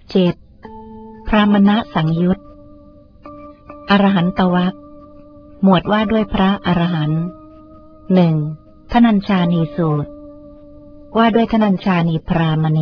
7. พรามณสังยุตอรหันตวรรคหมวดว่าด้วยพระอรหันต์ 1. ทนัญชานีสูตรว่าด้วยทนัญชานีพรามณี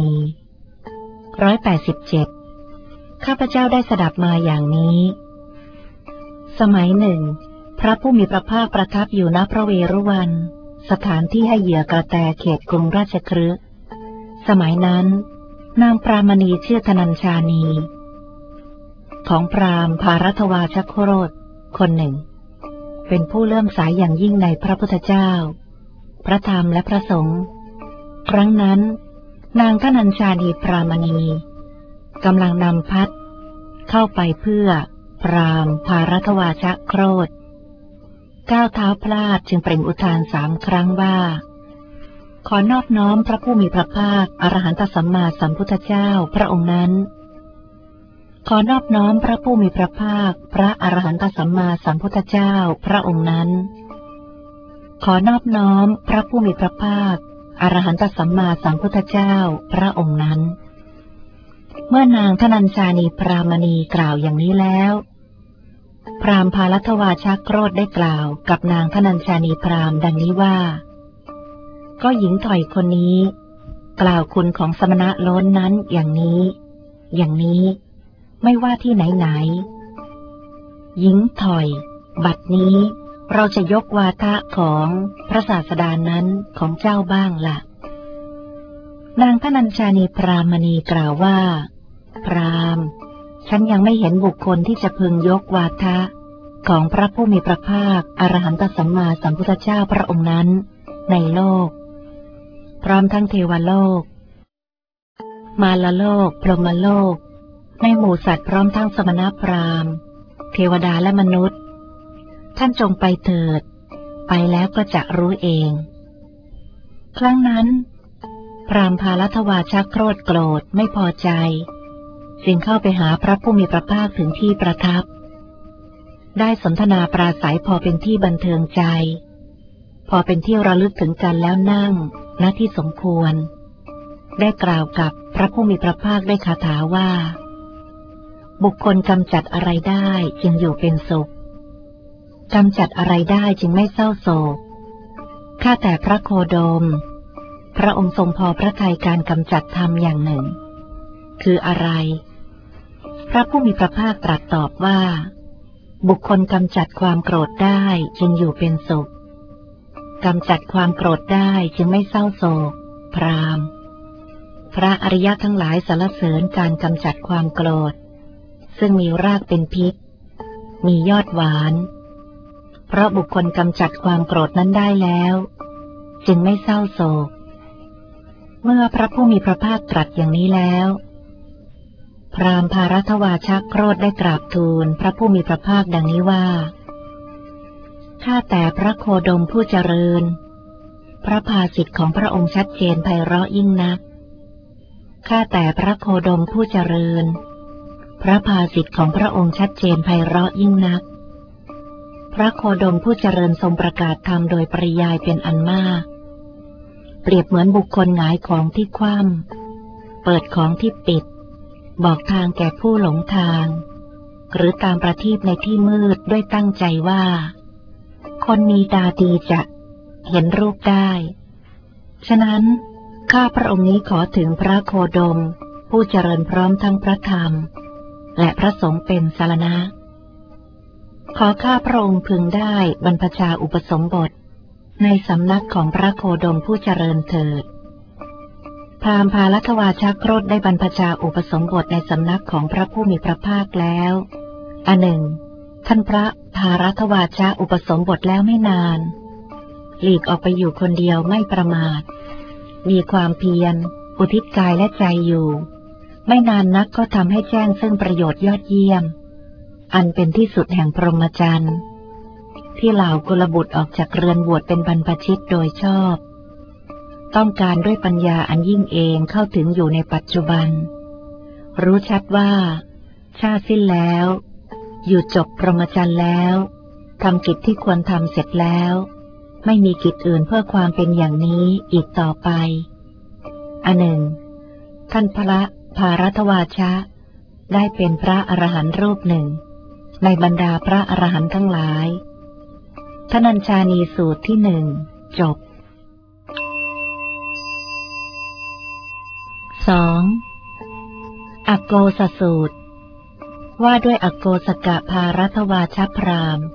187 ข้าพเจ้าได้สดับมาอย่างนี้ สมัยหนึ่งพระผู้มีพระภาคประทับอยู่ณพระเวรุวันสถานที่ให้เหยื่อกระแตเขตกรุงราชคฤห์สมัยนั้นนางพรามณีชื่อทนัญชานีของพราหมณ์ภารัตวาชโครธคนหนึ่งเป็นผู้เลื่อมใสอย่างยิ่งในพระพุทธเจ้าพระธรรมและพระสงฆ์ครั้งนั้นนางทนัญชานีพรามณีกำลังนำพัดเข้าไปเพื่อพราหมณ์ภารัตวาชโครธก้าวเท้าพลาดจึงเปล่งอุทาน3 ครั้งว่าขอนอบน้อมพระผู้มีพระภาคอรหันตสัมมาสัมพุทธเจ้าพระองค์นั้นขอนอบน้อมพระผู้มีพระภาคพระอรหันตสัมมาสัมพุทธเจ้าพระองค์นั้นขอนอบน้อมพระผู้มีพระภาคอรหันตสัมมาสัมพุทธเจ้าพระองค์นั้นเมื่อนางทนัญชานีพรามณีกล่าวอย่างนี้แล้วพราหมณ์ภารัตวาชโครธได้กล่าวกับนางทนัญชานีพราหมณ์ดังนี้ว่าก็หญิงถอยคนนี้กล่าวคุณของสมณะโล้นนั้นอย่างนี้อย่างนี้ไม่ว่าที่ไหนหญิงถอยบัดนี้เราจะยกวาทะของพระศาสดานั้นของเจ้าบ้างละนางทนัญชานีพรามณีกล่าวว่าพราหมณ์ฉันยังไม่เห็นบุคคลที่จะพึงยกวาทะของพระผู้มีพระภาคอรหันตสัมมาสัมพุทธเจ้าพระองค์นั้นในโลกพร้อมทั้งเทวโลกมารโลกพรหมโลกในหมู่สัตว์พร้อมทั้งสมณพราหมณ์เทวดาและมนุษย์ท่านจงไปเถิดไปแล้วก็จะรู้เองครั้งนั้นพราหมณ์ภารัตวาชโครธโกรธไม่พอใจจึงเข้าไปหาพระผู้มีพระภาคถึงที่ประทับได้สนทนาปราศัยพอเป็นที่บันเทิงใจพอเป็นที่ระลึกถึงกันแล้วนั่งณที่สมควรได้กล่าวกับพระผู้มีพระภาคด้วยคาถาว่าบุคคลกำจัดอะไรได้จึงอยู่เป็นสุขกำจัดอะไรได้จึงไม่เศร้าโศกข้าแต่พระโคดมพระองค์ทรงพอพระทัยการกำจัดธรรมอย่างหนึ่งคืออะไรพระผู้มีพระภาคตรัสตอบว่าบุคคลกำจัดความโกรธได้จึงอยู่เป็นสุขกำจัดความโกรธได้จึงไม่เศร้าโศกพราหมณ์พระอริยะทั้งหลายสรรเสริญการกำจัดความโกรธซึ่งมีรากเป็นพิษมียอดหวานเพราะบุคคลกำจัดความโกรธนั้นได้แล้วจึงไม่เศร้าโศกเมื่อพระผู้มีพระภาคตรัสอย่างนี้แล้วพราหมณ์ภารัตวาชโครธได้กราบทูลพระผู้มีพระภาคดังนี้ว่าข้าแต่พระโคดมผู้เจริญพระภาสิทธิ์ของพระองค์ชัดเจนไพเราะยิ่งนักข้าแต่พระโคดมผู้เจริญพระภาสิทธิ์ของพระองค์ชัดเจนไพเราะยิ่งนักพระโคดมผู้เจริญทรงประกาศธรรมโดยปริยายเป็นอันมากเปรียบเหมือนบุคคลหงายของที่คว่ำเปิดของที่ปิดบอกทางแก่ผู้หลงทางหรือตามประทีปในที่มืดด้วยตั้งใจว่าคนมีตาดีจะเห็นรูปได้ฉะนั้นข้าพระองค์นี้ขอถึงพระโคดมผู้เจริญพร้อมทั้งพระธรรมและพระสงฆ์เป็นสรณะขอข้าพระองค์พึงได้บรรพชาอุปสมบทในสำนักของพระโคดมผู้เจริญเถิดพราหมณ์ภารัตวาชโครธได้บรรพชาอุปสมบทในสำนักของพระผู้มีพระภาคแล้วอันหนึ่งท่านพระภารัตวาชอุปสมบทแล้วไม่นานหลีกออกไปอยู่คนเดียวไม่ประมาทมีความเพียรอุทิศกายและใจอยู่ไม่นานนักก็ทำให้แจ้งซึ่งประโยชน์ยอดเยี่ยมอันเป็นที่สุดแห่งพรหมจรรย์ที่เหล่ากุลบุตรออกจากเรือนบวชเป็นบรรพชิตโดยชอบต้องการด้วยปัญญาอันยิ่งเองเข้าถึงอยู่ในปัจจุบันรู้ชัดว่าชาติสิ้นแล้วอยู่จบพรหมจรรย์แล้วทำกิจที่ควรทำเสร็จแล้วไม่มีกิจอื่นเพื่อความเป็นอย่างนี้อีกต่อไปอันหนึ่งท่านพระภารัตวาชได้เป็นพระอรหันต์รูปหนึ่งในบรรดาพระอรหันต์ทั้งหลายทนัญชานีสูตรที่หนึ่งจบ 2. อโกสสูตรว่าด้วยอโกสกภารัตวาชพราหมณ์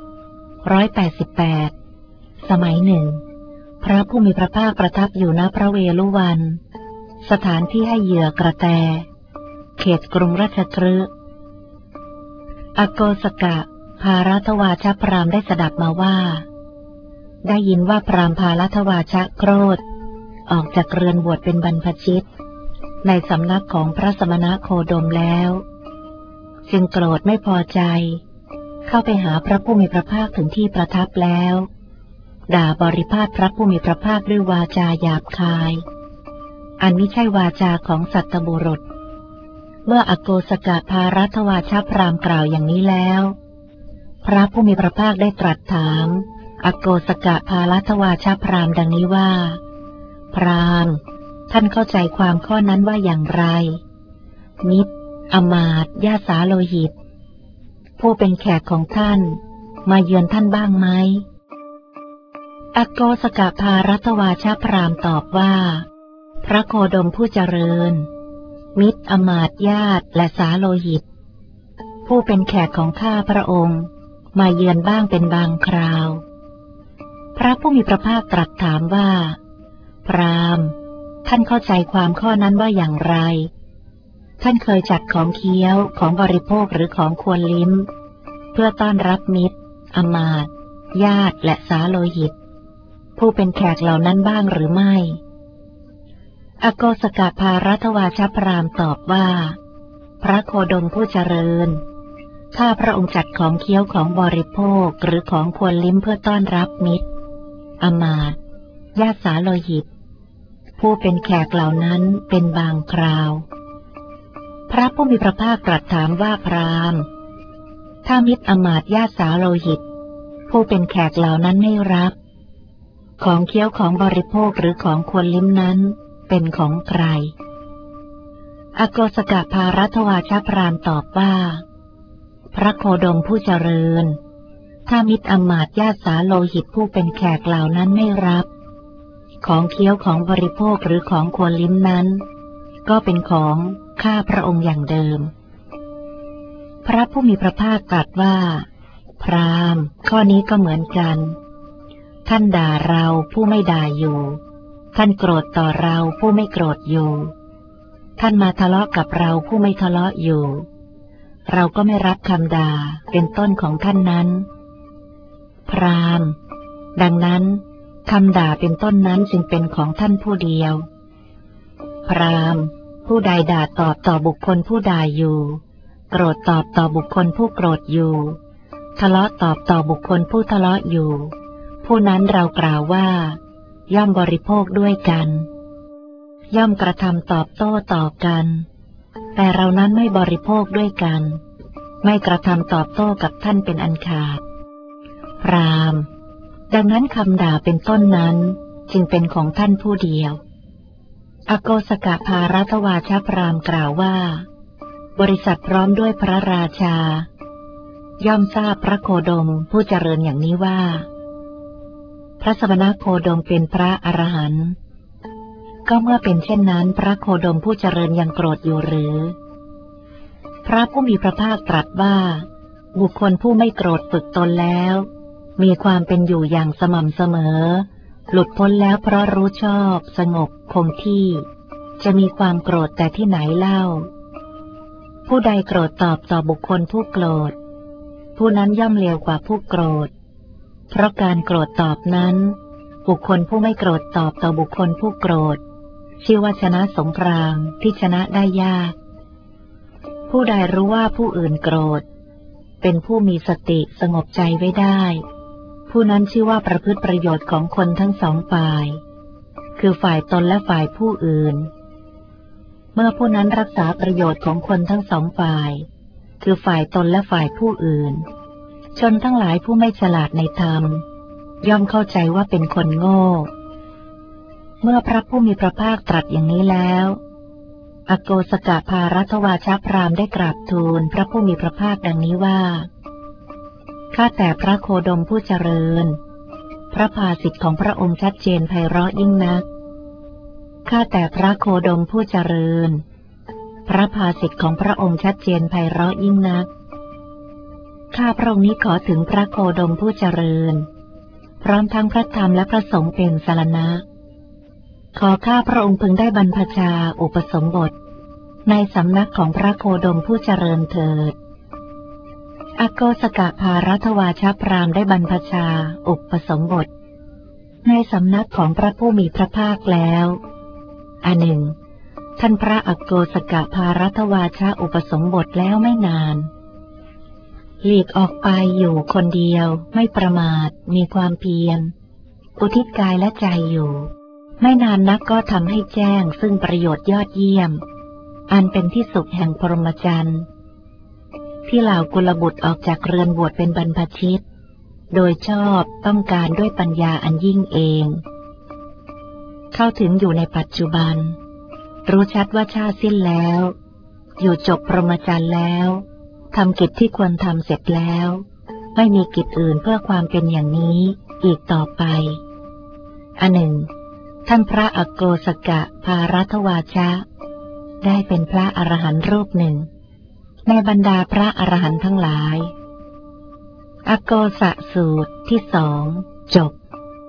188สมัยหนึ่งพระผู้มีพระภาคประทับอยู่ณพระเวฬุวันสถานที่ให้เหยื่อกระแตเขตกรุงราชคฤห์อโกสกภารัตวาชพราหมณ์ได้สดับมาว่าได้ยินว่าพราหมณ์ภารัตวาชโครธออกจากเรือนบวชเป็นบรรพชิตในสำนักของพระสมณโคดมแล้วจึงโกรธไม่พอใจเข้าไปหาพระผู้มีพระภาคถึงที่ประทับแล้วด่าบริพาทพระผู้มีพระภาคด้วยวาจาหยาบคายอันมิใช่วาจาของสัตบุรุษเมื่ออโกสกภารัตวาชพราหมณ์กล่าวอย่างนี้แล้วพระผู้มีพระภาคได้ตรัสถามอโกสกภารัตวาชพราหมณ์ดังนี้ว่าพราหมณ์ท่านเข้าใจความข้อนั้นว่าอย่างไรมิตรอมาตย์ญาติสาโลหิตผู้เป็นแขกของท่านมาเยือนท่านบ้างไหมอโกสกภารัตวาชพราหมณ์ตอบว่าพระโคดมผู้เจริญมิตรอมาตย์ญาติและสาโลหิตผู้เป็นแขกของข้าพระองค์มาเยือนบ้างเป็นบางคราวพระผู้มีพระภาคตรัสถามว่าพราหมณ์ท่านเข้าใจความข้อนั้นว่าอย่างไรท่านเคยจัดของเคี้ยวของบริโภคหรือของควรลิ้มเพื่อต้อนรับมิตรอมาตย์ญาติและสาโลหิตผู้เป็นแขกเหล่านั้นบ้างหรือไม่อโกสกภารัตวาชพราหมณ์ตอบว่าพระโคดมผู้เจริญถ้าพระองค์จัดของเคี้ยวของบริโภคหรือของควรลิ้มเพื่อต้อนรับมิตรอมาตย์ญาติสาโลหิตผู้เป็นแขกเหล่านั้นเป็นบางคราวพระผู้มีพระภาคตรัสถามว่าพราหมณ์ถ้ามิตรอมาตย์ญาติสาโลหิตผู้เป็นแขกเหล่านั้นไม่รับของเคี้ยวของบริโภคหรือของควรลิ้มนั้นเป็นของใครอโกสกภารัตวาชพราหมณ์ตอบว่าพระโคดมผู้เจริญถ้ามิตรอมาตย์ญาติสาโลหิตผู้เป็นแขกเหล่านั้นไม่รับของเคี้ยวของบริโภคหรือของควรลิ้มนั้นก็เป็นของข้าพระองค์อย่างเดิมพระผู้มีพระภาคตรัสว่าพราหมณ์ข้อนี้ก็เหมือนกันท่านด่าเราผู้ไม่ด่าอยู่ท่านโกรธต่อเราผู้ไม่โกรธอยู่ท่านมาทะเลาะกับเราผู้ไม่ทะเลาะอยู่เราก็ไม่รับคำด่าเป็นต้นของท่านนั้นพราหมณ์ดังนั้นคำด่าเป็นต้นนั้นจึงเป็นของท่านผู้เดียวพราหมณ์ผู้ใดด่าตอบต่อบุคคลผู้ด่าอยู่โกรธตอบต่อบุคคลผู้โกรธอยู่ทะเลาะตอบต่อบุคคลผู้ทะเลาะอยู่ผู้นั้นเรากล่าวว่าย่อมบริโภคด้วยกันย่อมกระทำตอบโต้ต่อกันแต่เรานั้นไม่บริโภคด้วยกันไม่กระทำตอบโต้กับท่านเป็นอันขาดพราหมณ์ดังนั้นคำด่าเป็นต้นนั้นจึงเป็นของท่านผู้เดียวอโกสกภารัตวาชพราหมณ์กล่าวว่าบริษัทพร้อมด้วยพระราชาย่อมทราบพระโคดมผู้เจริญอย่างนี้ว่าพระสมณโคดมเป็นพระอรหันต์ก็เมื่อเป็นเช่นนั้นพระโคดมผู้เจริญยังโกรธอยู่หรือพระผู้มีพระภาคตรัสว่าบุคคลผู้ไม่โกรธฝึกตนแล้วมีความเป็นอยู่อย่างสม่ำเสมอหลุดพ้นแล้วเพราะรู้ชอบสงบคงที่จะมีความโกรธแต่ที่ไหนเล่าผู้ใดโกรธตอบต่อบุคคลผู้โกรธผู้นั้นย่อมเลวกว่าผู้โกรธเพราะการโกรธตอบนั้นบุคคลผู้ไม่โกรธตอบต่อบุคคลผู้โกรธชื่อว่าชนะสงครามที่ชนะได้ยากผู้ใดรู้ว่าผู้อื่นโกรธเป็นผู้มีสติสงบใจไว้ได้ผู้นั้นชื่อว่าประพฤติประโยชน์ของคนทั้งสองฝ่ายคือฝ่ายตนและฝ่ายผู้อื่นเมื่อผู้นั้นรักษาประโยชน์ของคนทั้งสองฝ่ายคือฝ่ายตนและฝ่ายผู้อื่นชนทั้งหลายผู้ไม่ฉลาดในธรรมย่อมเข้าใจว่าเป็นคนโง่เมื่อพระผู้มีพระภาคตรัสอย่างนี้แล้วอโกสกภารัตวาชพราหมณ์ได้กราบทูลพระผู้มีพระภาคดังนี้ว่าข้าแต่พระโคดมผู้เจริญพระภาสิทธิ์ของพระองค์ชัดเจนไพเราะยิ่งนักข้าแต่พระโคดมผู้เจริญพระภาสิทธิ์ของพระองค์ชัดเจนไพเราะยิ่งนักข้าพระองค์นี้ขอถึงพระโคดมผู้เจริญพร้อมทั้งพระธรรมและพระสงฆ์เป็นสรณะขอข้าพระองค์พึงได้บรรพชาอุปสมบทในสำนักของพระโคดมผู้เจริญเถิดอโกสกภารัตวาชพราหมณ์ได้บรรพชาอุปสมบทในสำนักของพระผู้มีพระภาคแล้วอันหนึ่งท่านพระอโกสกภารัตวาชอุปสมบทแล้วไม่นานหลีกออกไปอยู่คนเดียวไม่ประมาทมีความเพียรอุทิศกายและใจอยู่ไม่นานนักก็ทำให้แจ้งซึ่งประโยชน์ยอดเยี่ยมอันเป็นที่สุดแห่งพรหมจรรย์ที่เหล่ากุลบุตรออกจากเรือนบวชเป็นบรรพชิตโดยชอบต้องการด้วยปัญญาอันยิ่งเองเข้าถึงอยู่ในปัจจุบันรู้ชัดว่าชาติสิ้นแล้วอยู่จบพรหมจรรย์แล้วทำกิจที่ควรทำเสร็จแล้วไม่มีกิจอื่นเพื่อความเป็นอย่างนี้อีกต่อไปอันหนึ่งท่านพระอโกสกภารัตวาชได้เป็นพระอรหันต์รูปหนึ่งในบรรดาพระอรหันต์ทั้งหลายอโกสสูตรที่สองจบ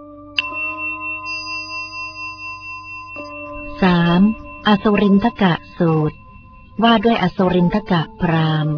3. อสุรินทกะสูตรว่าด้วยอสุรินทกะพราหมณ์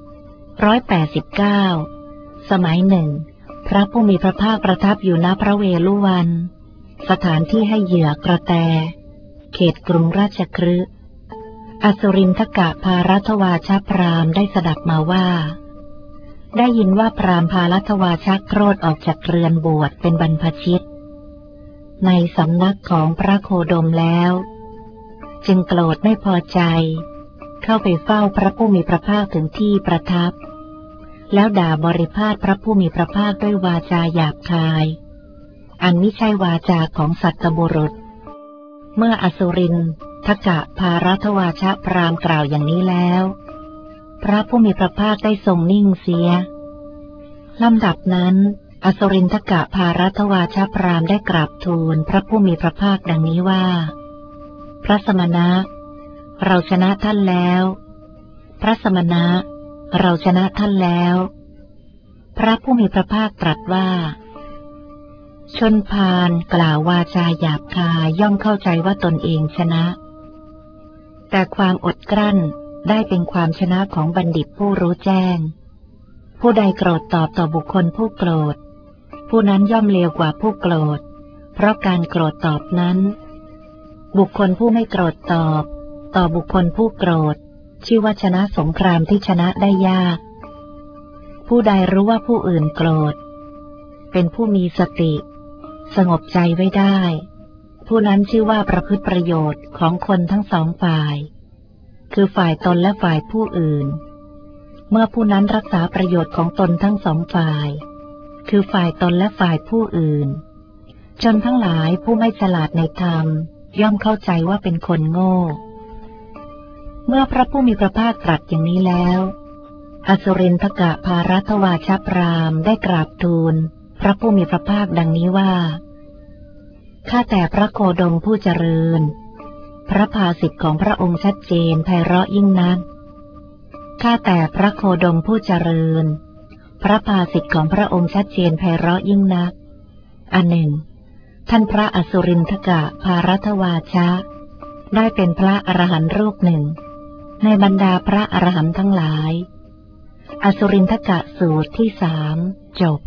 189สมัยหนึ่งพระผู้มีพระภาคประทับอยู่ณพระเวฬุวันสถานที่ให้เหยื่อกระแตเขตกรุงราชคฤห์อสุรินทกะภารัตวาชพราหมณ์ได้สดับมาว่าได้ยินว่าพราหมณ์ภารัตวาชโครธออกจากเรือนบวชเป็นบรรพชิตในสำนักของพระโคดมแล้วจึงโกรธไม่พอใจเข้าไปเฝ้าพระผู้มีพระภาคถึงที่ประทับแล้วด่าบริพาทพระผู้มีพระภาคด้วยวาจาหยาบคายอันมิใช่วาจาของสัตตบุรุษเมื่ออสุรินทกะภารัตวาชพราหมณ์กล่าวอย่างนี้แล้วพระผู้มีพระภาคได้ทรงนิ่งเสียลำดับนั้นอสุรินทกะภารัตวาชพราหมณ์ได้กราบทูลพระผู้มีพระภาคดังนี้ว่าพระสมณะเราชนะท่านแล้วพระสมณะเราชนะท่านแล้วพระผู้มีพระภาคตรัสว่าชนพาลกล่าววาจาหยาบคายย่อมเข้าใจว่าตนเองชนะแต่ความอดกลั้นได้เป็นความชนะของบัณฑิตผู้รู้แจ้งผู้ใดโกรธตอบต่อบุคคลผู้โกรธผู้นั้นย่อมเลวกว่าผู้โกรธเพราะการโกรธตอบนั้นบุคคลผู้ไม่โกรธตอบต่อบุคคลผู้โกรธชื่อว่าชนะสงครามที่ชนะได้ยากผู้ใดรู้ว่าผู้อื่นโกรธเป็นผู้มีสติสงบใจไว้ได้ผู้นั้นชื่อว่าประพฤติประโยชน์ของคนทั้งสองฝ่ายคือฝ่ายตนและฝ่ายผู้อื่นเมื่อผู้นั้นรักษาประโยชน์ของตนทั้งสองฝ่ายคือฝ่ายตนและฝ่ายผู้อื่นจนทั้งหลายผู้ไม่ฉลาดในธรรมย่อมเข้าใจว่าเป็นคนโง่เมื่อพระผู้มีพระภาคตรัสอย่างนี้แล้วอสุรินทกะภารัตวาชพราหมณ์ได้กราบทูลพระผู้มีพระภาคดังนี้ว่าข้าแต่พระโคดมผู้เจริญพระภาสิทธิ์ของพระองค์ชัดเจนไพเราะยิ่งนักข้าแต่พระโคดมผู้เจริญพระภาสิทธิ์ของพระองค์ชัดเจนไพเราะยิ่งนักอันหนึ่งท่านพระอสุรินทกะภารัตวาชได้เป็นพระอรหันต์รูปหนึ่งในบรรดาพระอรหันต์ทั้งหลายอสุรินทกะสูตรที่สามจบ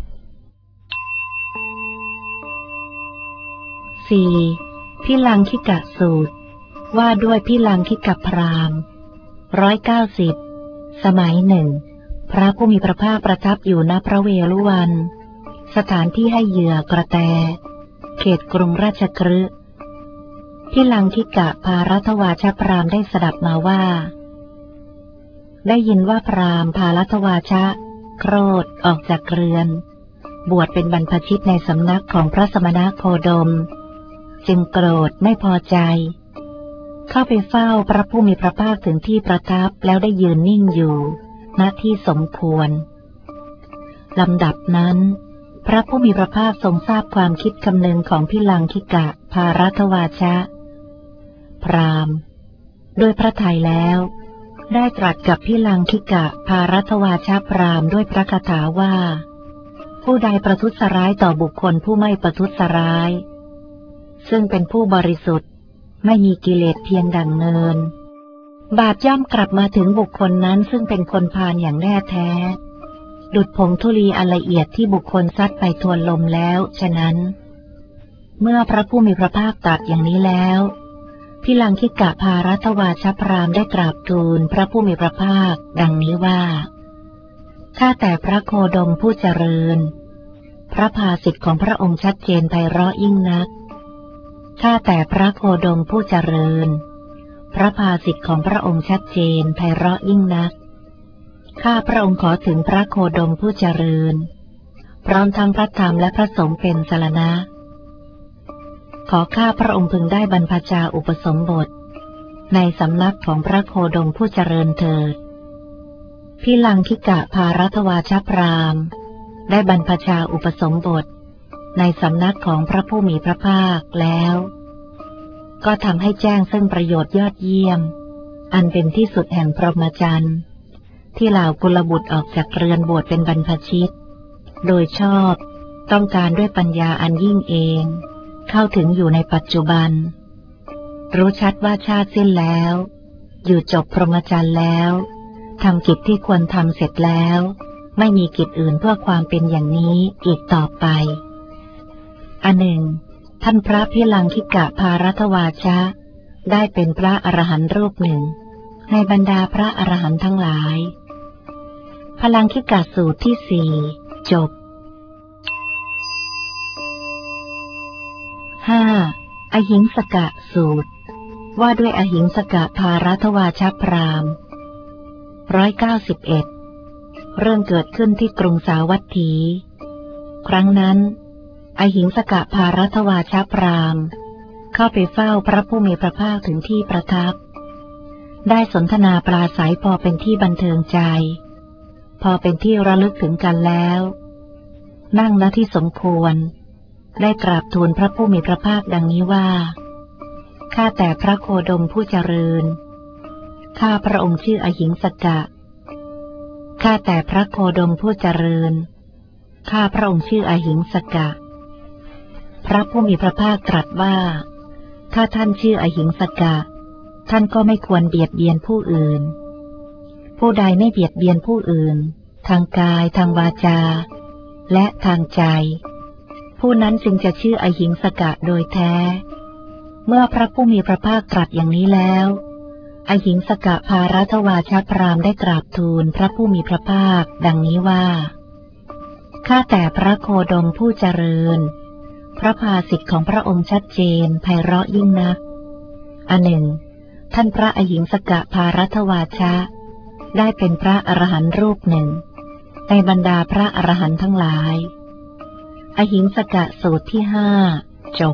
4. พิลังคิกะสูตรว่าด้วยพิลังคิกะพราหมณ์190สมัยหนึ่งพระผู้มีพระภาคประทับอยู่ณพระเวฬุวันสถานที่ให้เหยื่อกระแตเขตกรุงราชคฤห์พิลังคิกะภารัตวาชพราหมณ์ได้สดับมาว่าได้ยินว่าพราหมณ์ภารัตวาชโครธออกจากเรือนบวชเป็นบรรพชิตในสำนักของพระสมณโคดมจึงโกรธไม่พอใจเข้าไปเฝ้าพระผู้มีพระภาคถึงที่ประทับแล้วได้ยืนนิ่งอยู่ณที่สมควรลำดับนั้นพระผู้มีพระภาคทรงทราบความคิดคำนึงของพิลังคิกะภารัตวาชะพราหมณ์โดยพระทัยแล้วได้ตรัสกับพิลังคิกะภารัตวาชะพราหมณ์ด้วยพระคาถาว่าผู้ใดประทุษร้ายต่อบุคคลผู้ไม่ประทุษร้ายซึ่งเป็นผู้บริสุทธิ์ไม่มีกิเลสเพียงดังเนินบาปย่อมกลับมาถึงบุคคลนั้นซึ่งเป็นคนพาลอย่างแน่แท้ดุจผงธุลีอันละเอียดที่บุคคลซัดไปทวนลมแล้วฉะนั้นเมื่อพระผู้มีพระภาคตรัสอย่างนี้แล้วพิลังคิกะภารัตวาชพราหมณ์ได้กราบทูลพระผู้มีพระภาคดังนี้ว่าข้าแต่พระโคดมผู้เจริญพระภาสิทธิ์ของพระองค์ชัดเจนไพเราะยิ่งนักข้าแต่พระโคดมผู้เจริญพระภาสิทธิ์ของพระองค์ชัดเจนไพเราะยิ่งนักข้าพระองค์ขอถึงพระโคดมผู้เจริญพร้อมทั้งพระธรรมและพระสงฆ์เป็นสรณะขอข้าพระองค์พึงได้บรรพชาอุปสมบทในสำนักของพระโคดมผู้เจริญเถิดพิลังคิกะภารัตวาชพราหมณ์ได้บรรพชาอุปสมบทในสำนักของพระผู้มีพระภาคแล้วก็ทำให้แจ้งซึ่งประโยชน์ยอดเยี่ยมอันเป็นที่สุดแห่งพรหมจรรย์ที่เหล่ากุลบุตรออกจากเรือนบวชเป็นบรรพชิตโดยชอบต้องการด้วยปัญญาอันยิ่งเองเข้าถึงอยู่ในปัจจุบันรู้ชัดว่าชาติสิ้นแล้วอยู่จบพรหมจรรย์แล้วทำกิจที่ควรทำเสร็จแล้วไม่มีกิจอื่นเพื่อความเป็นอย่างนี้อีกต่อไปอันหนึ่งท่านพระพิลังคิกะภารัตวาชะได้เป็นพระอรหันต์รูปหนึ่งในบรรดาพระอรหันต์ทั้งหลายพลังคิกะสูตรที่สี่จบ 5. อหิงสกะสูตรว่าด้วยอหิงสกะภารัตวาชพราหมณ์191เรื่องเกิดขึ้นที่กรุงสาวัตถีครั้งนั้นอหิงสกะภารัตวาชพราหมณ์เข้าไปเฝ้าพระผู้มีพระภาคถึงที่ประทับได้สนทนาปราศัยพอเป็นที่บันเทิงใจพอเป็นที่ระลึกถึงกันแล้วนั่งณที่สมควรได้กราบทูลพระผู้มีพระภาคดังนี้ว่าข้าแต่พระโคดมผู้เจริญข้าพระองค์ชื่ออหิงสกะข้าแต่พระโคดมผู้เจริญข้าพระองค์ชื่ออหิงสกะพระผู้มีพระภาคตรัสว่าถ้าท่านชื่ออหิงสกะท่านก็ไม่ควรเบียดเบียนผู้อื่นผู้ใดไม่เบียดเบียนผู้อื่นทางกายทางวาจาและทางใจผู้นั้นจึงจะชื่ออหิงสกะโดยแท้เมื่อพระผู้มีพระภาคตรัสอย่างนี้แล้วอหิงสกะภารัตวาชพราหมณ์ได้กราบทูลพระผู้มีพระภาคดังนี้ว่าข้าแต่พระโคดมผู้เจริญพระภาสิทธิ์ของพระองค์ชัดเจนไพเราะยิ่งนักอันหนึ่งท่านพระอหิงสกะภารัตวาชะได้เป็นพระอรหันต์รูปหนึ่งในบรรดาพระอรหันต์ทั้งหลายอหิงสกะสูตรที่5จบ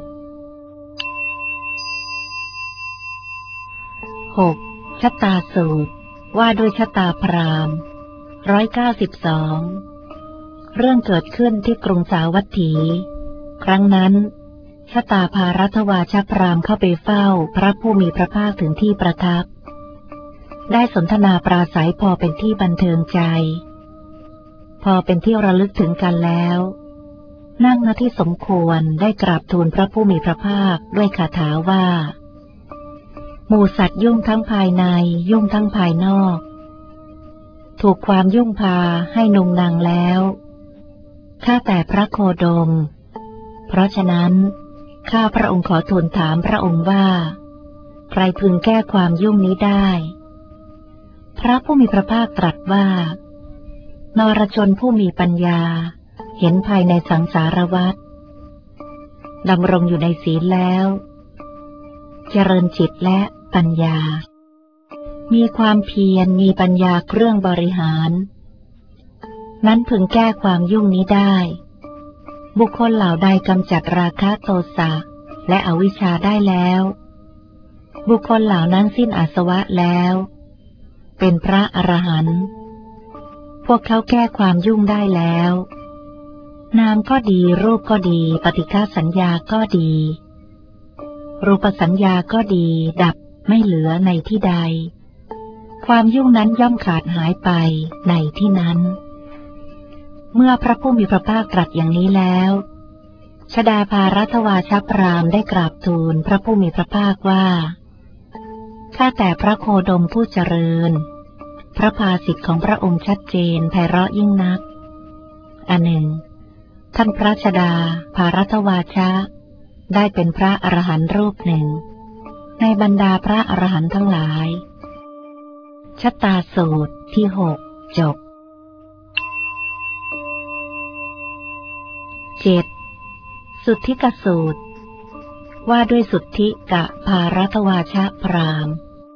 6. ชะตาสูตรว่าด้วยชะตาพราหมณ์192เรื่องเกิดขึ้นที่กรุงสาวัตถีครั้งนั้นชะตาภารัตวาชพราหมณ์เข้าไปเฝ้าพระผู้มีพระภาคถึงที่ประทับได้สนทนาปราศัยพอเป็นที่บันเทิงใจพอเป็นที่ระลึกถึงกันแล้วนั่งณที่สมควรได้กราบทูลพระผู้มีพระภาคด้วยคาถาว่าหมู่สัตว์ยุ่งทั้งภายในยุ่งทั้งภายนอกถูกความยุ่งพาให้นุงนางแล้วข้าแต่พระโคดมเพราะฉะนั้นข้าพระองค์ขอทูลถามพระองค์ว่าใครพึงแก้ความยุ่งนี้ได้พระผู้มีพระภาคตรัสว่านรชนผู้มีปัญญาเห็นภายในสังสารวัฏดำรงอยู่ในศีลแล้วเจริญจิตและปัญญามีความเพียรมีปัญญาเครื่องบริหารนั้นพึงแก้ความยุ่งนี้ได้บุคคลเหล่าใดกำจัดราคะโทสะและอวิชชาได้แล้วบุคคลเหล่านั้นสิ้นอาสวะแล้วเป็นพระอรหันต์พวกเขาแก้ความยุ่งได้แล้วนามก็ดีรูปก็ดีปฏิฆาสัญญาก็ดีรูปสัญญาก็ดีดับไม่เหลือในที่ใดความยุ่งนั้นย่อมขาดหายไปในที่นั้นเมื่อพระผู้มีพระภาคตรัสอย่างนี้แล้วชฎาภารัตวาชพราหมณ์ได้กราบทูลพระผู้มีพระภาคว่าข้าแต่พระโคดมผู้เจริญพระภาสิทธิ์ของพระองค์ชัดเจนไพเราะยิ่งนักอันหนึ่งท่านพระชฎาภารัตวาชะได้เป็นพระอรหันต์รูปหนึ่งในบรรดาพระอรหันต์ทั้งหลายชตาสูตรที่6จบ7สุทธิกสูตรว่าด้วยสุทธิกะภารัตวาชะพราหมณ์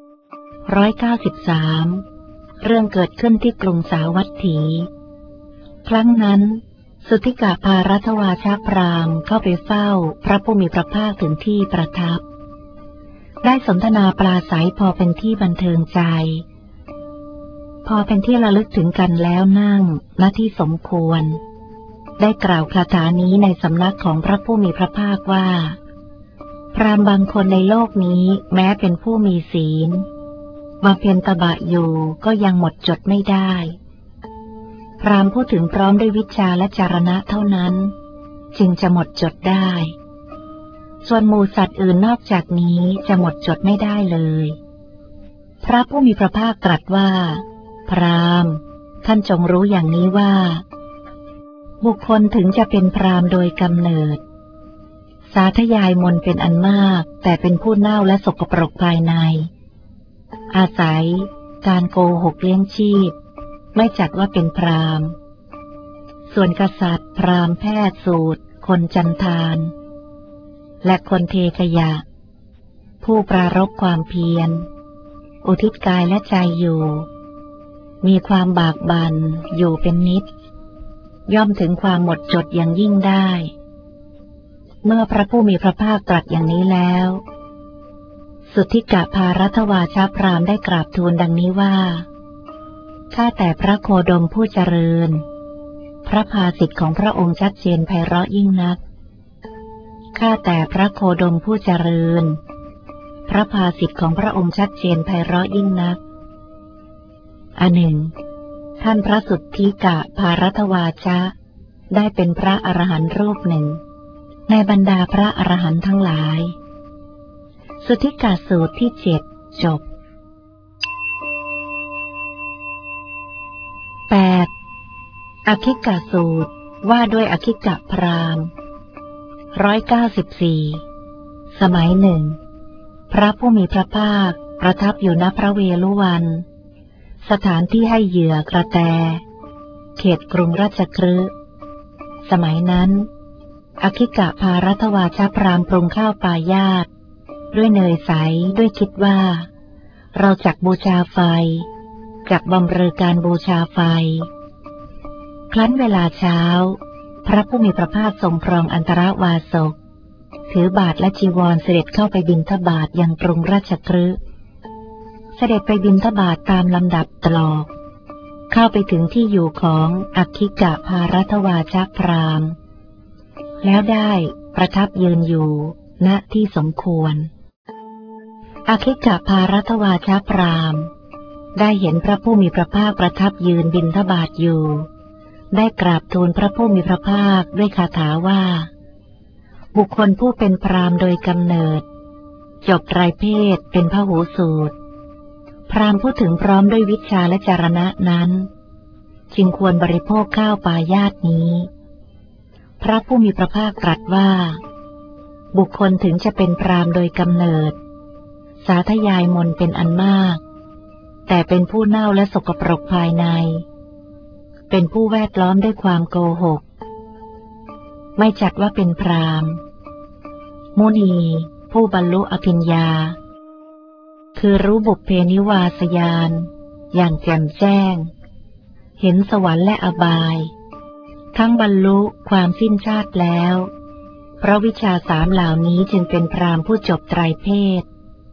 193เรื่องเกิดขึ้นที่กรุงสาวัตถี ครั้งนั้นสุทธิกะภารัตวาชพราหมณ์เข้าไปเฝ้าพระผู้มีพระภาคถึงที่ประทับได้สนทนาปราศัยพอเป็นที่บันเทิงใจพอเป็นที่ระลึกถึงกันแล้วนั่งณที่สมควรได้กล่าวคาถานี้ในสำนักของพระผู้มีพระภาคว่าพราหมณ์บางคนในโลกนี้แม้เป็นผู้มีศีลบำเพ็ญตบะอยู่ก็ยังหมดจดไม่ได้พราหมณ์พูดถึงพร้อมด้วยวิชาและจารณะเท่านั้นจึงจะหมดจดได้ส่วนหมู่สัตว์อื่นนอกจากนี้จะหมดจดไม่ได้เลยพระผู้มีพระภาคตรัสว่าพราหมณ์ท่านจงรู้อย่างนี้ว่าบุคคลถึงจะเป็นพราหมณ์โดยกำเนิดสาธยายมนต์เป็นอันมากแต่เป็นผู้เน่าและสกปรกภายในอาศัยการโกหกเลี้ยงชีพไม่จัดว่าเป็นพราหมณ์ส่วนกษัตริย์พราหมณ์แพทย์สูตรคนจันทานและคนเทขยะผู้ปรารภความเพียรอุทิศกายและใจอยู่มีความบากบั่นอยู่เป็นนิจย่อมถึงความหมดจดอย่างยิ่งได้เมื่อพระผู้มีพระภาคตรัสอย่างนี้แล้วสุทธิกะภารัตวาชพราหมณ์ได้กราบทูลดังนี้ว่าข้าแต่พระโคดมผู้เจริญพระภาสิทธิ์ของพระองค์ชัดเจนไพเราะยิ่งนักข้าแต่พระโคดมผู้เจริญพระภาสิทธิ์ของพระองค์ชัดเจนไพเราะยิ่งนักอันหนึ่งท่านพระสุทธิกะภารัตวาชะได้เป็นพระอรหันต์รูปหนึ่งในบรรดาพระอรหันต์ทั้งหลายสุทธิกสูตรที่7จบ8อคิกสูตรว่าด้วยอคิกพราหมณ์194สมัยหนึ่งพระผู้มีพระภาคประทับอยู่ณพระเวฬุวันสถานที่ให้เหยื่อกระแตเขตกรุงราชคฤห์สมัยนั้นอคิกภารัตวาชพราหมณ์ปรุงข้าวปายาตด้วยเนยใสด้วยคิดว่าเราจักบูชาไฟจักบำเรอการบูชาไฟครั้นเวลาเช้าพระผู้มีพระภาคทรงครองอันตรวาสกถือบาตรและจีวรเสด็จเข้าไปบิณฑบาตยังกรุงราชคฤห์เสด็จไปบิณฑบาตตามลำดับตรอกเข้าไปถึงที่อยู่ของอคิกภารัตวาชพราหมณ์แล้วได้ประทับยืนอยู่ณที่สมควรอคิกภารัตวาชพราหมณ์ได้เห็นพระผู้มีพระภาคประทับยืนบิณฑบาตอยู่ได้กราบทูลพระผู้มีพระภาคด้วยคาถาว่าบุคคลผู้เป็นพราหมณ์โดยกำเนิดจบไตรเพศเป็นพหูสูตรพราหมณ์พูดถึงพร้อมด้วยวิชาและจารณะนั้นจึงควรบริโภคข้าวปายาตนี้พระผู้มีพระภาคตรัสว่าบุคคลถึงจะเป็นพราหมณ์โดยกำเนิดสาธยายมนต์เป็นอันมากแต่เป็นผู้เน่าและสกปรกภายในเป็นผู้แวดล้อมด้วยความโกหกไม่จัดว่าเป็นพราหมณ์มุนีผู้บรรลุอภิญญาคือรู้บุพเพนิวาสญาณอย่างแจ่มแจ้งเห็นสวรรค์และอบายทั้งบรรลุความสิ้นชาติแล้วเพราะวิชา3เหล่านี้จึงเป็นพราหมณ์ผู้จบไตรเพศ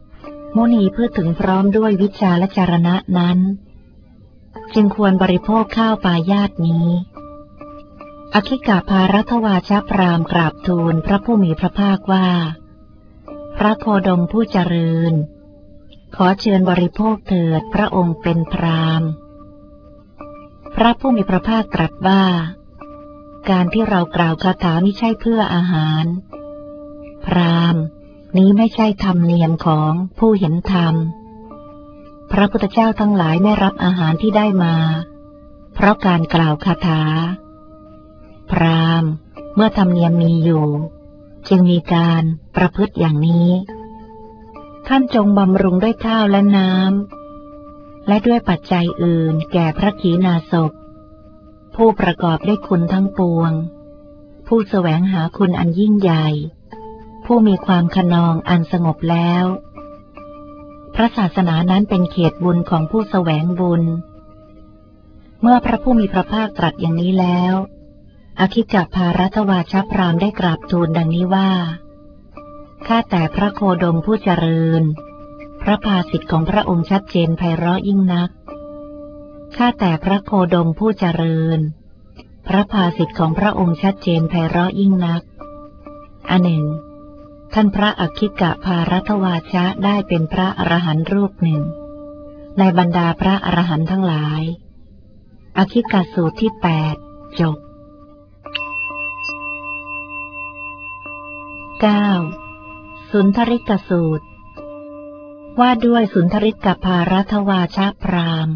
มุนีเพื่อถึงพร้อมด้วยวิชาและจารณะนั้นจึงควรบริโภคข้าวปายาตนี้อคิกาภารัตวาชพราหมณ์กราบทูลพระผู้มีพระภาคว่าพระโคดมผู้เจริญขอเชิญบริโภคเถิดพระองค์เป็นพราหมณ์พระผู้มีพระภาคตรัสว่าการที่เรากล่าวคาถามิใช่เพื่ออาหารพราหมณ์นี้ไม่ใช่ธรรมเนียมของผู้เห็นธรรมพระพุทธเจ้าทั้งหลายไม่รับอาหารที่ได้มาเพราะการกล่าวคาถาพราหมณ์เมื่อธรรมเนียมมีอยู่จึงมีการประพฤติอย่างนี้ท่านจงบำรุงด้วยข้าวและน้ำและด้วยปัจจัยอื่นแก่พระขีณาสพผู้ประกอบด้วยคุณทั้งปวงผู้แสวงหาคุณอันยิ่งใหญ่ผู้มีความคะนองอันสงบแล้วพระศาสนานั้นเป็นเขตบุญของผู้แสวงบุญเมื่อพระผู้มีพระภาคตรัสอย่างนี้แล้วอคิกภารัตวาชพราหมณ์ได้กราบทูลดังนี้ว่าข้าแต่พระโคดมผู้เจริญพระภาสิทธิ์ของพระองค์ชัดเจนไพเราะยิ่งนักข้าแต่พระโคดมผู้เจริญพระภาสิทธิ์ของพระองค์ชัดเจนไพเราะยิ่งนักอันหนึ่งท่านพระอคิกภารัตวาชะได้เป็นพระอรหันต์รูปหนึ่งในบรรดาพระอรหันต์ทั้งหลายอคิกสูตรที่8จบ 9. สุนทริกสูตรว่าด้วยสุนทริกภารัตวาชพราหมณ์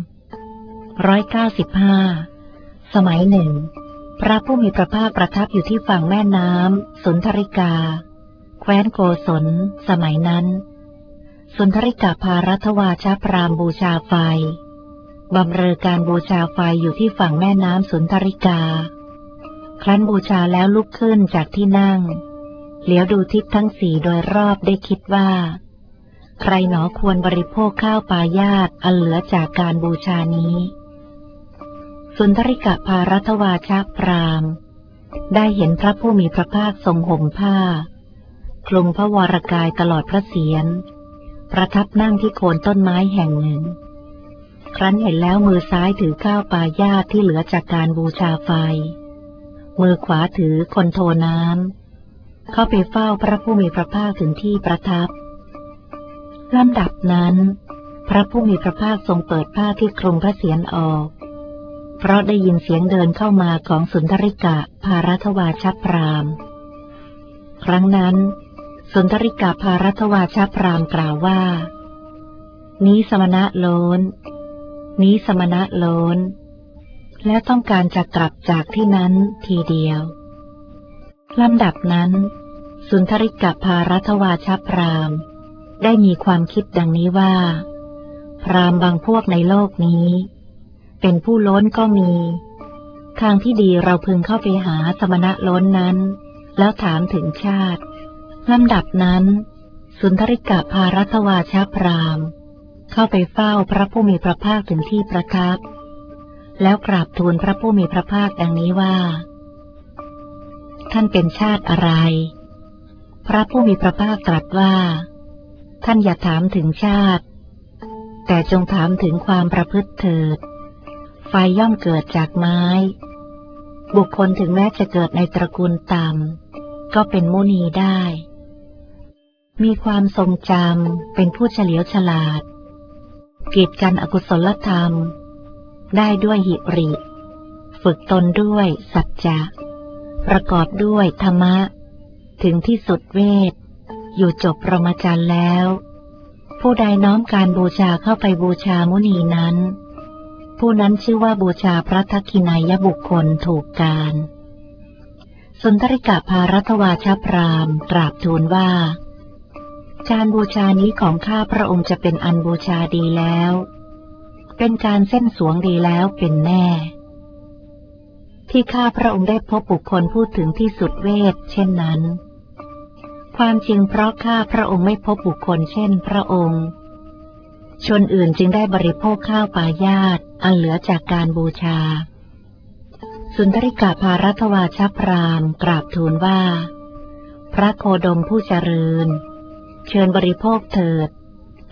195สมัยหนึ่งพระผู้มีพระภาคประทับอยู่ที่ฝั่งแม่น้ำสุนทริกาแคว้นโกศลสมัยนั้นสุนทริกภารัตวาชพราหมณ์บูชาไฟบำเรอการบูชาไฟอยู่ที่ฝั่งแม่น้ำสุนทริกาครั้นบูชาแล้วลุกขึ้นจากที่นั่งเหลียวดูทิศทั้งสี่โดยรอบได้คิดว่าใครหนอควรบริโภคข้าวปายาตอันเหลือจากการบูชานี้สุนทริกภารัตวาชพราหมณ์ได้เห็นพระผู้มีพระภาคทรงห่มผ้าคลุมพระวรกายตลอดพระเศียรประทับนั่งที่โคนต้นไม้แห่งหนึ่งครั้นเห็นแล้วมือซ้ายถือข้าวปายาตที่เหลือจากการบูชาไฟมือขวาถือคนโทน้ำเข้าไปเฝ้าพระผู้มีพระภาคถึงที่ประทับลำดับนั้นพระผู้มีพระภาคทรงเปิดผ้าที่คลุมพระเศียรออกเพราะได้ยินเสียงเดินเข้ามาของสุนทริกภารัตวาชพราหมณ์ครั้งนั้นสุนทริกภารัตวาชพราหมณ์กล่าวว่านี้สมณะโลนนี้สมณะโลนและต้องการจะกลับจากที่นั้นทีเดียวลำดับนั้นสุนทริกภารัตวาชพราหมณ์ได้มีความคิดดังนี้ว่าพราหมณ์บางพวกในโลกนี้เป็นผู้โล้นก็มีทางที่ดีเราพึงเข้าไปหาสมณะโล้นนั้นแล้วถามถึงชาติลำดับนั้นสุนทริกภารัตวาชพราหมณ์เข้าไปเฝ้าพระผู้มีพระภาคถึงที่ประทับแล้วกราบทูลพระผู้มีพระภาคดังนี้ว่าท่านเป็นชาติอะไรพระผู้มีพระภาคตรัสว่าท่านอย่าถามถึงชาติแต่จงถามถึงความประพฤติเถิดไฟย่อมเกิดจากไม้บุคคลถึงแม้จะเกิดในตระกูลต่ำก็เป็นมุนีได้มีความทรงจำเป็นผู้เฉลียวฉลาดกีดกันอกุศลธรรมได้ด้วยหิริฝึกตนด้วยสัจจะประกอบด้วยธรรมะถึงที่สุดเวทอยู่จบพรหมจรรย์แล้วผู้ใดน้อมการบูชาเข้าไปบูชามุนีนั้นผู้นั้นชื่อว่าบูชาพระทักขินายบุคคลถูกการสุนทริกภารัตวาชพราหมณ์กราบทูลว่าการบูชานี้ของข้าพระองค์จะเป็นอันบูชาดีแล้วเป็นการเส้นสวงดีแล้วเป็นแน่ที่ข้าพระองค์ได้พบบุคคลพูดถึงที่สุดเวทเช่นนั้นความจริงเพราะข้าพระองค์ไม่พบบุคคลเช่นพระองค์ชนอื่นจึงได้บริโภคข้าวปายาตอันเหลือจากการบูชาสุนทริกภารัตวาชพราหมณ์กราบทูลว่าพระโคดมผู้เจริญเชิญบริโภคเถิด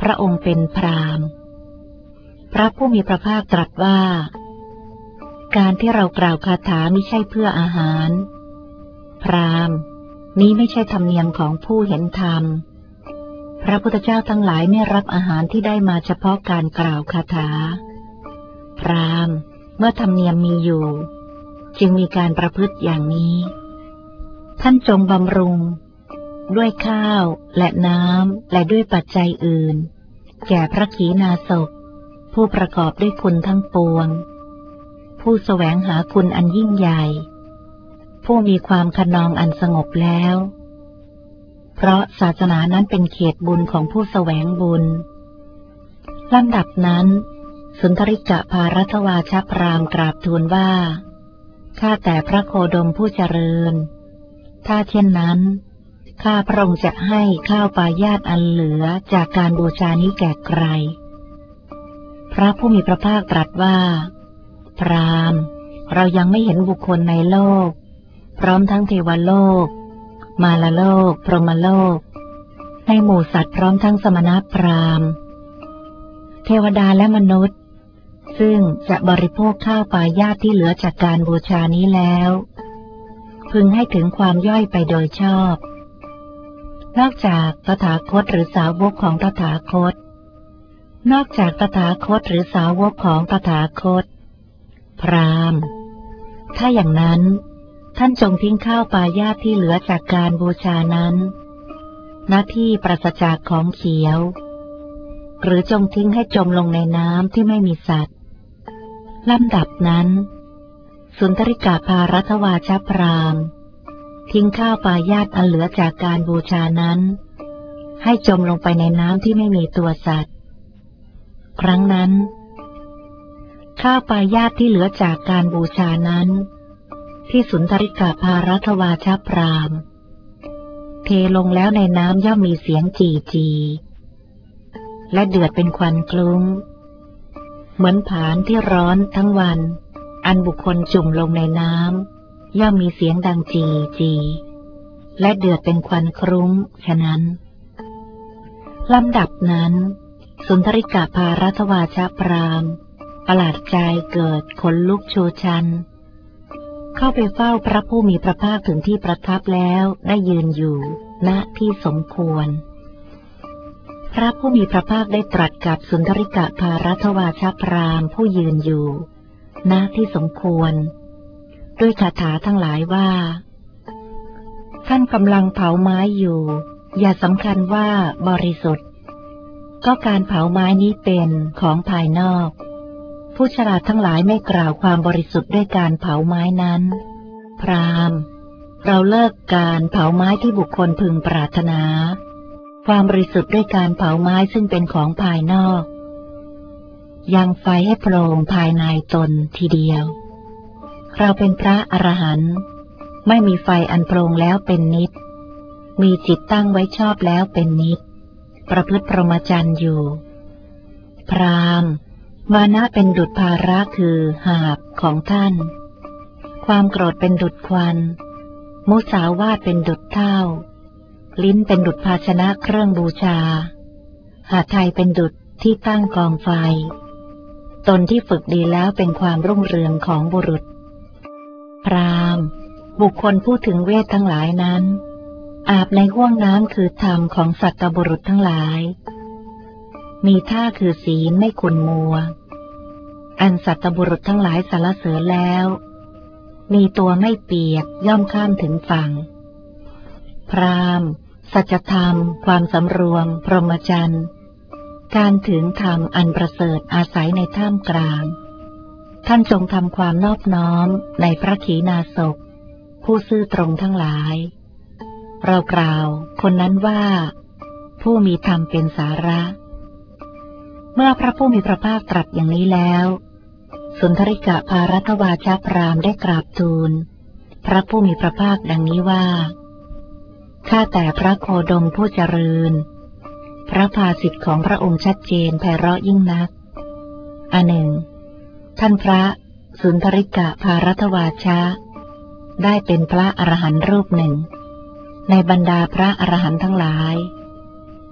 พระองค์เป็นพราหมณ์พระผู้มีพระภาคตรัสว่าการที่เรากล่าวคาถาไม่ใช่เพื่ออาหารพราหมณ์นี้ไม่ใช่ธรรมเนียมของผู้เห็นธรรมพระพุทธเจ้าทั้งหลายไม่รับอาหารที่ได้มาเฉพาะการกล่าวคาถาพราหมณ์เมื่อธรรมเนียมมีอยู่จึงมีการประพฤติอย่างนี้ท่านจงบำรุงด้วยข้าวและน้ำและด้วยปัจจัยอื่นแก่พระขีณาสพผู้ประกอบด้วยคุณทั้งปวงผู้แสวงหาคุณอันยิ่งใหญ่ผู้มีความคะนองอันสงบแล้วเพราะศาสนานั้นเป็นเขตบุญของผู้แสวงบุญลำดับนั้นสุนทริกะภารัตวาชพราหมณ์กราบทูลว่าข้าแต่พระโคดมผู้เจริญถ้าเช่นนั้นข้าพระองค์จะให้ข้าวปายาตอันเหลือจากการบูชานี้แก่ใครพระผู้มีพระภาคตรัสว่าพราหมณ์เรายังไม่เห็นบุคคลในโลกพร้อมทั้งเทวโลกมาลโลกพรหมโลกในหมู่สัตว์พร้อมทั้งสมณพราหมณ์เทวดาและมนุษย์ซึ่งจะบริโภคข้าวปายาตที่เหลือจากการบูชานี้แล้วพึงให้ถึงความย่อยไปโดยชอบนอกจากตถาคตหรือสาวกของตถาคตนอกจากตถาคตหรือสาวกของตถาคตพราหมณ์ถ้าอย่างนั้นท่านจงทิ้งข้าวปายาตที่เหลือจากการบูชานั้นณที่ปราศจากของเขียวหรือจงทิ้งให้จมลงในน้ำที่ไม่มีสัตว์ลำดับนั้นสุนทริกะภารัตวาชพราหมณ์ทิ้งข้าวปายาตอันเหลือจากการบูชานั้นให้จมลงไปในน้ำที่ไม่มีตัวสัตว์ครั้งนั้นข้าวปายาตที่เหลือจากการบูชานั้นที่สุนทริกะภารัตวาชพราหมณ์เทลงแล้วในน้ำย่อมมีเสียงจีจีและเดือดเป็นควันคลุ้งเหมือนผานที่ร้อนทั้งวันอันบุคคลจุ่มลงในน้ำย่อมมีเสียงดังจีจีและเดือดเป็นควันคลุ้งฉะนั้นลำดับนั้นสุนทริกะภารัตวาชพราหมณ์ประหลาดใจเกิดขนลุกชูชันเข้าไปเฝ้าพระผู้มีพระภาคถึงที่ประทับแล้วได้ยืนอยู่ณที่สมควรพระผู้มีพระภาคได้ตรัสกับสุนทริกะภารัตวาชพราหมณ์ผู้ยืนอยู่ณที่สมควรด้วยคาถาทั้งหลายว่าท่านกำลังเผาไม้อยู่อย่าสำคัญว่าบริสุทธิ์ก็การเผาไม้นี้เป็นของภายนอกผู้ฉลาดทั้งหลายไม่กล่าวความบริสุทธิ์ด้วยการเผาไม้นั้นพราหมณ์เราเลิกการเผาไม้ที่บุคคลพึงปรารถนาความบริสุทธิ์ด้วยการเผาไม้ซึ่งเป็นของภายนอกยังไฟให้โปร่งภายในตนทีเดียวเราเป็นพระอรหันต์ไม่มีไฟอันโปร่งแล้วเป็นนิจมีจิตตั้งไว้ชอบแล้วเป็นนิจประพฤติพรหมจรรย์อยู่พราหมณ์มานะเป็นดุจภาระคือหาบของท่านความโกรธเป็นดุจควันมุสาวาทเป็นดุจเท่าลิ้นเป็นดุจภาชนะเครื่องบูชาหาไทยเป็นดุจที่ตั้งกองไฟตนที่ฝึกดีแล้วเป็นความรุ่งเรืองของบุรุษพราหมณ์บุคคลพูดถึงเวททั้งหลายนั้นอาบในห้วงน้ำคือธรรมของสัตตบุรุษทั้งหลายมีท่าคือศีลไม่ขุ่นมัวอันสัตตบุรุษทั้งหลายสรรเสริญแล้วมีตัวไม่เปียกย่อมข้ามถึงฝั่งพราหมณ์สัจธรรมความสำรวมพรหมจรรย์การถึงธรรมอันประเสริฐอาศัยในท่ามกลางท่านจงทำความนอบน้อมในพระขีณาสพผู้ซื่อตรงทั้งหลายเรากล่าวคนนั้นว่าผู้มีธรรมเป็นสาระเมื่อพระผู้มีพระภาคตรัสอย่างนี้แล้วสุนทริกะภารัตวาชพราหมณ์ได้กราบทูลพระผู้มีพระภาคดังนี้ว่าข้าแต่พระโคดมผู้เจริญพระภาสิทธิ์ของพระองค์ชัดเจนไพเราะยิ่งนักอันหนึ่งท่านพระสุนทริกะภารัตวาชะได้เป็นพระอรหันต์รูปหนึ่งในบรรดาพระอรหันต์ทั้งหลาย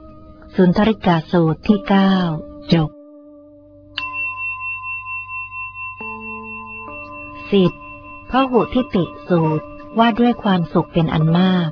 สุนทริกาสูตรที่ 9 จบ 10. พหุทิฏฐิสูตรว่าด้วยความสุขเป็นอันมาก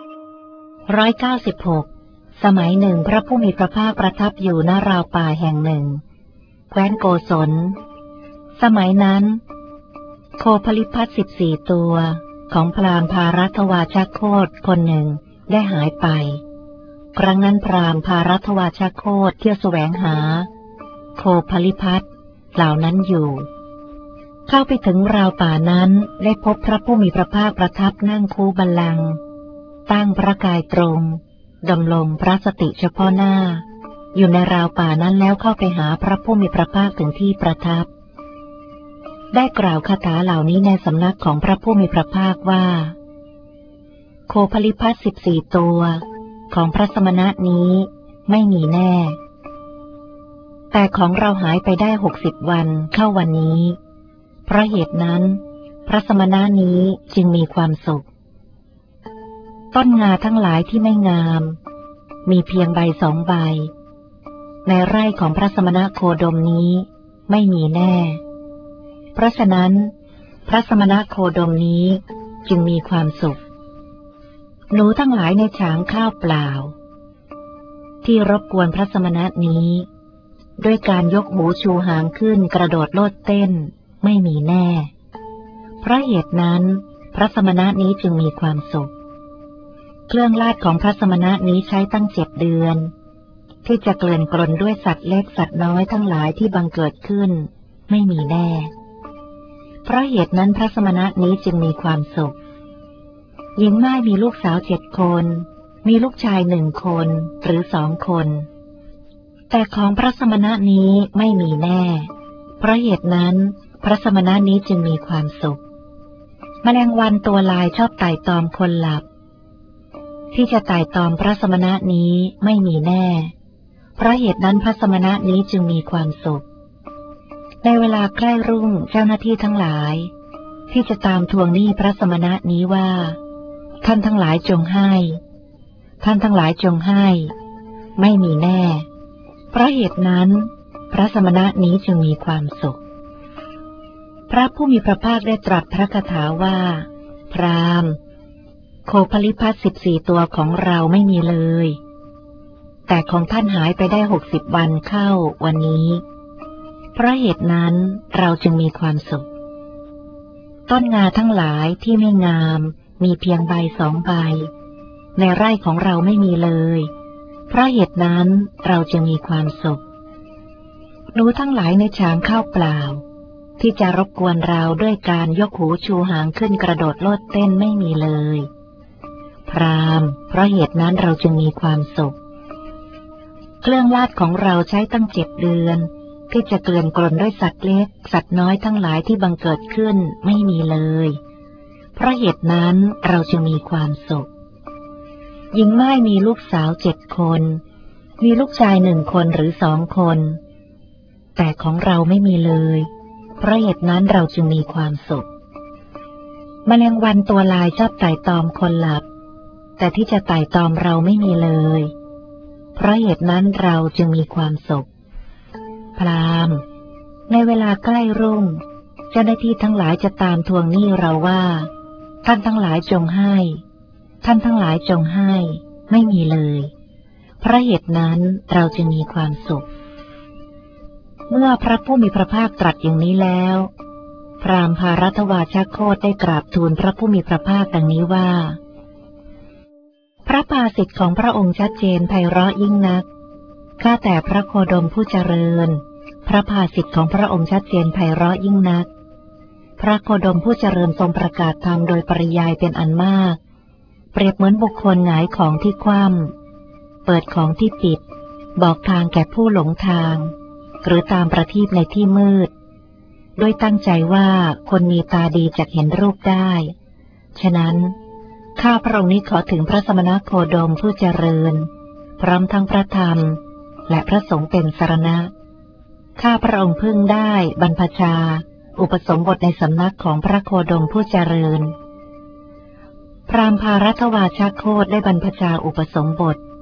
196สมัยหนึ่งพระผู้มีพระภาคประทับอยู่ณราวป่าแห่งหนึ่งแคว้นโกศลสมัยนั้นโคพลิพัส14 ตัวของพราหมณ์ภารัตวาชโคตคนหนึ่งได้หายไปครั้งนั้นพราหมณ์ภารัตวาชโคตเที่ยวแสวงหาโคพลิพัสเหล่านั้นอยู่เข้าไปถึงราวป่านั้นได้พบพระผู้มีพระภาคประทับนั่งคูบัลลังก์ตั้งพระกายตรงดำรงพระสติเฉพาะหน้าอยู่ในราวป่านั้นแล้วเข้าไปหาพระผู้มีพระภาคถึงที่ประทับได้กล่าวคาถาเหล่านี้ในสำนักของพระผู้มีพระภาคว่าโคพลิพัส14 ตัวของพระสมณะนี้ไม่มีแน่แต่ของเราหายไปได้60 วันเข้าวันนี้เพราะเหตุนั้นพระสมณะนี้จึงมีความสุขต้นงาทั้งหลายที่ไม่งามมีเพียงใบ2 ใบในไร่ของพระสมณะโคดมนี้ไม่มีแน่เพราะฉะนั้นพระสมณะโคดมนี้จึงมีความสุขหนูทั้งหลายในฉางข้าวเปล่าที่รบกวนพระสมณะนี้ด้วยการยกหูชูหางขึ้นกระโดดโลดเต้นไม่มีแน่เพราะเหตุนั้นพระสมณะนี้จึงมีความสุขเครื่องลาดของพระสมณะนี้ใช้ตั้ง7 เดือนที่จะเกลื่อนกลนด้วยสัตว์เล็กสัตว์น้อยทั้งหลายที่บังเกิดขึ้นไม่มีแน่เพราะเหตุนั้นพระสมณะนี้จึงมีความสุขหญิงม่ายมีลูกสาว7 คนมีลูกชาย1 คนหรือ2 คนแต่ของพระสมณะนี้ไม่มีแน่เพราะเหตุนั้นพระสมณะนี้จึงมีความสุขแมลงวันตัวลายชอบไต่ตอมคนหลับที่จะไต่ตอมพระสมณะนี้ไม่มีแน่เพราะเหตุนั้นพระสมณะนี้จึงมีความสุขในเวลาใกล้รุ่งเจ้าหน้าที่ทั้งหลายที่จะตามทวงหนี้พระสมณะนี้ว่าท่านทั้งหลายจงให้ท่านทั้งหลายจงให้ไม่มีแน่เพราะเหตุนั้นพระสมณะนี้จึงมีความสุขพระผู้มีพระภาคได้ตรัสพระคาถาว่าพราหมณ์โคพลิพัส14 ตัวของเราไม่มีเลยแต่ของท่านหายไปได้60 วันเข้าวันนี้เพราะเหตุนั้นเราจึงมีความสุขต้นงาทั้งหลายที่ไม่งามมีเพียงใบ2 ใบในไร่ของเราไม่มีเลยเพราะเหตุนั้นเราจึงมีความสุขหนูทั้งหลายในฉางข้าวเปล่าที่จะรบกวนเราด้วยการยกหูชูหางขึ้นกระโดดโลดเต้นไม่มีเลยพราหมณ์เพราะเหตุนั้นเราจึงมีความสุขเครื่องลาดของเราใช้ตั้ง7 เดือนที่จะเกลื่อนกลนด้วยสัตว์เล็กสัตว์น้อยทั้งหลายที่บังเกิดขึ้นไม่มีเลยเพราะเหตุนั้นเราจึงมีความสุขหญิงม่ายมีลูกสาว7 คนมีลูกชาย1 คนหรือ2 คนแต่ของเราไม่มีเลยเพราะเหตุนั้นเราจึงมีความสุขแมลงวันตัวลายชอบไต่ตอมคนหลับแต่ที่จะไต่ตอมเราไม่มีเลยเพราะเหตุนั้นเราจึงมีความสุขพราหมณ์ในเวลาใกล้รุ่งเจ้าหน้าที่ทั้งหลายจะตามทวงหนี้เราว่าท่านทั้งหลายจงให้ท่านทั้งหลายจงให้ไม่มีเลยเพราะเหตุนั้นเราจึงมีความสุขเมื่อพระผู้มีพระภาคตรัสอย่างนี้แล้วพราหมณ์ภารัตวาชโคตได้กราบทูลพระผู้มีพระภาคดังนี้ว่าพระภาสิทธิ์ของพระองค์ชัดเจนไพเราะยิ่งนักข้าแต่พระโคดมผู้เจริญพระภาสิทธิ์ของพระองค์ชัดเจนไพเราะยิ่งนักพระโคดมผู้เจริญทรงประกาศธรรมโดยปริยายเป็นอันมากเปรียบเหมือนบุคคลหงายของที่คว่ำเปิดของที่ปิดบอกทางแก่ผู้หลงทางหรือตามประทีปในที่มืดด้วยตั้งใจว่าคนมีตาดีจะเห็นรูปได้ฉะนั้นข้าพระองค์นี้ขอถึงพระสมณโคดมผู้เจริญพร้อมทั้งพระธรรมและพระสงฆ์เป็นสรณะข้าพระองค์พึ่งได้บรรพชาอุปสมบทในสำนักของพระโคดมผู้เจริญพราหมณ์ภารัตวาชโคตได้บรรพชาอุปสมบท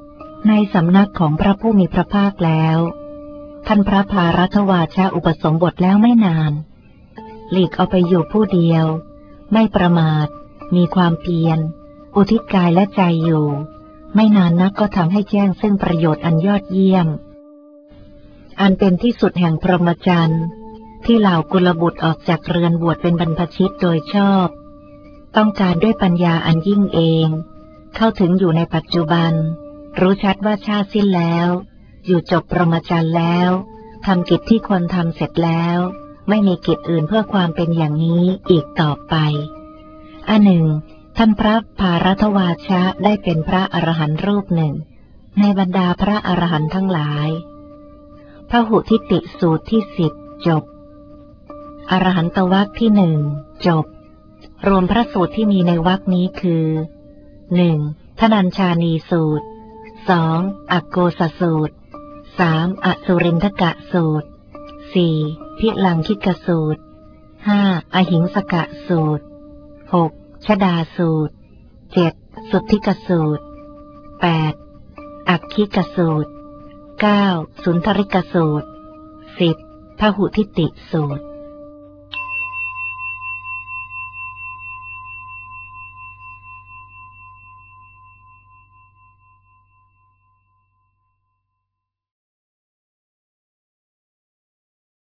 ในสำนักของพระผู้มีพระภาคแล้วท่านพระภารัตวาชะอุปสมบทแล้วไม่นานหลีกเอาไปอยู่ผู้เดียวไม่ประมาทมีความเพียรอุทิศกายและใจอยู่ไม่นานนักก็ทำให้แจ้งซึ่งประโยชน์อันยอดเยี่ยมอันเป็นที่สุดแห่งพรหมจรรย์ที่เหล่ากุลบุตรออกจากเรือนบวชเป็นบรรพชิตโดยชอบต้องการด้วยปัญญาอันยิ่งเองเข้าถึงอยู่ในปัจจุบันรู้ชัดว่าชาติสิ้นแล้วอยู่จบพรหมจรรย์แล้วทำกิจที่ควรทำเสร็จแล้วไม่มีกิจอื่นเพื่อความเป็นอย่างนี้อีกต่อไปอันหนึ่งท่านพระภารัตวาชะได้เป็นพระอรหันต์รูปหนึ่งในบรรดาพระอรหันต์ทั้งหลายพหุทิฏฐิสูตรที่10จบอรหันตวรรคที่1จบรวมพระสูตรที่มีในวรรคนี้คือ 1. ทนัญชานีสูตร 2. อักโกสสูตร 3. อสุรินทกะสูตร 4. พิลังคิกสูตร 5. อหิงสกะสูตร 6. ชดาสูตร 7. สุทธิกสูตร 8. อักขิกสูตร 9. สุนทริกสูตร 10. พหุทิฏฐิสูตร